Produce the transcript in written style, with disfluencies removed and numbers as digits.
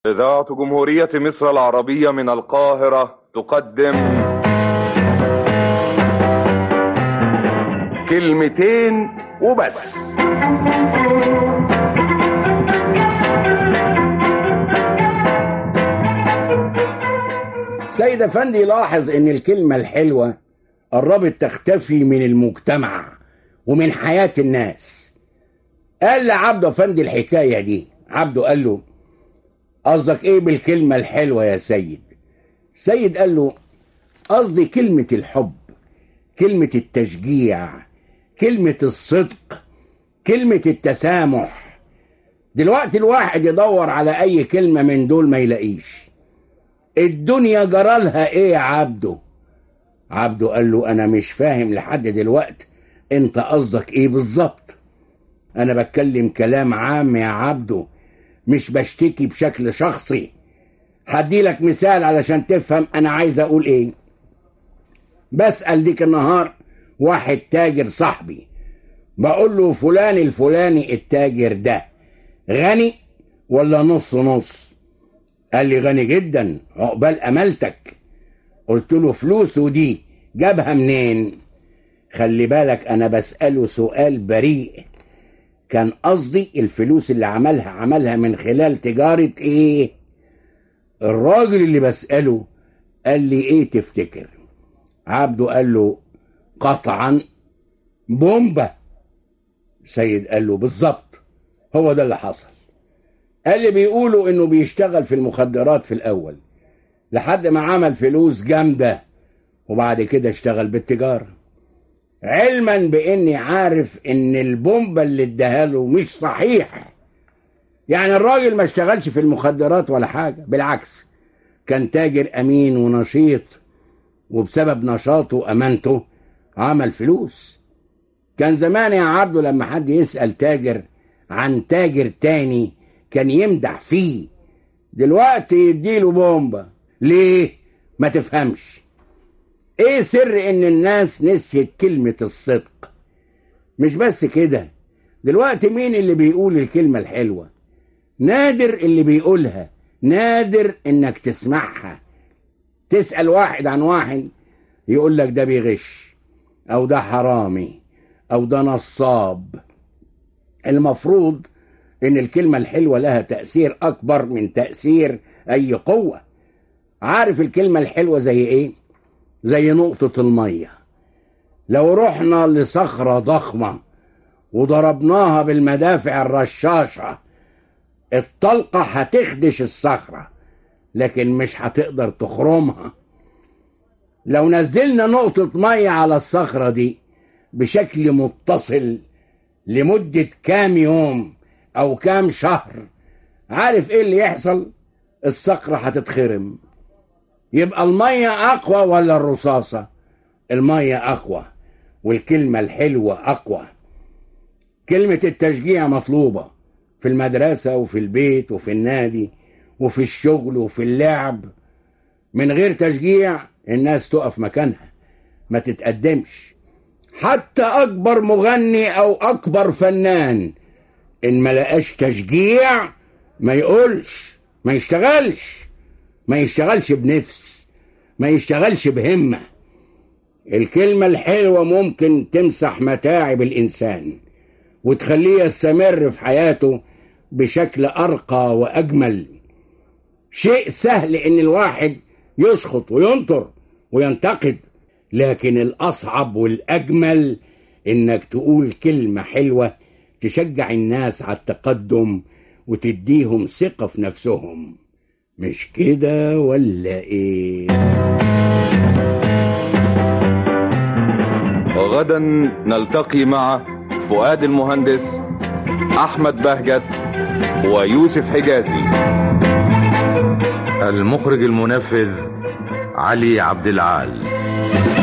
إذاعة جمهورية مصر العربية من القاهرة تقدم كلمتين وبس. سيد أفندي لاحظ إن الكلمة الحلوة قربت تختفي من المجتمع ومن حياة الناس. قال لعبده أفندي الحكاية دي. عبده قال له: قصدك إيه بالكلمة الحلوة يا سيد؟ سيد قال له: قصدي كلمة الحب، كلمة التشجيع، كلمة الصدق، كلمة التسامح. دلوقتي الواحد يدور على أي كلمة من دول ما يلاقيش. الدنيا جرالها إيه يا عبده؟ عبده قال له: أنا مش فاهم لحد دلوقتي أنت قصدك إيه بالظبط. أنا بتكلم كلام عام يا عبده، مش بشتكي بشكل شخصي. هديلك مثال علشان تفهم أنا عايز أقول إيه. بسأل ديك النهار واحد تاجر صاحبي، بقول له: فلان الفلاني التاجر ده غني ولا نص نص؟ قال لي: غني جدا، عقبال أملتك. قلت له: فلوسه دي جابها منين؟ خلي بالك أنا بسأله سؤال بريء. كان قصدي الفلوس اللي عملها من خلال تجارة ايه؟ الراجل اللي بسأله قال لي: ايه تفتكر؟ عبده قال له: قطعا بومبا. سيد قال له: بالظبط، هو ده اللي حصل. قال لي: بيقولوا انه بيشتغل في المخدرات في الاول لحد ما عمل فلوس جامدة، وبعد كده اشتغل بالتجارة، علما باني عارف ان البومبا اللي اداها مش صحيح. يعني الراجل ما اشتغلش في المخدرات ولا حاجة، بالعكس كان تاجر امين ونشيط، وبسبب نشاطه وامانته عمل فلوس. كان زمان يا عبده لما حد يسأل تاجر عن تاجر تاني كان يمدح فيه، دلوقتي يديله بومبا. ليه؟ ما تفهمش. ايه سر ان الناس نسيت كلمة الصدق؟ مش بس كده، دلوقتي مين اللي بيقول الكلمة الحلوة؟ نادر اللي بيقولها، نادر انك تسمعها. تسأل واحد عن واحد يقول لك ده بيغش، او ده حرامي، او ده نصاب. المفروض ان الكلمة الحلوة لها تأثير اكبر من تأثير اي قوة. عارف الكلمة الحلوة زي ايه؟ زي نقطة المية. لو رحنا لصخرة ضخمة وضربناها بالمدافع الرشاشة، الطلقة هتخدش الصخرة لكن مش هتقدر تخرمها. لو نزلنا نقطة مية على الصخرة دي بشكل متصل لمدة كام يوم أو كام شهر، عارف إيه اللي يحصل؟ الصخرة هتتخرم. يبقى المية أقوى ولا الرصاصة؟ المية أقوى، والكلمة الحلوة أقوى. كلمة التشجيع مطلوبة في المدرسة وفي البيت وفي النادي وفي الشغل وفي اللعب. من غير تشجيع الناس تقف مكانها، ما تتقدمش. حتى أكبر مغني أو أكبر فنان إن ما لقاش تشجيع ما يقولش، ما يشتغلش بنفس، ما يشتغلش بهمة. الكلمة الحلوة ممكن تمسح متاعب الإنسان وتخليه يستمر في حياته بشكل أرقى وأجمل. شيء سهل إن الواحد يشخط وينطر وينتقد، لكن الأصعب والأجمل إنك تقول كلمة حلوة تشجع الناس على التقدم وتديهم ثقة في نفسهم. مش كده ولا إيه؟ غدا نلتقي مع فؤاد المهندس، أحمد بهجت، ويوسف حجازي. المخرج المنفذ علي عبد العال.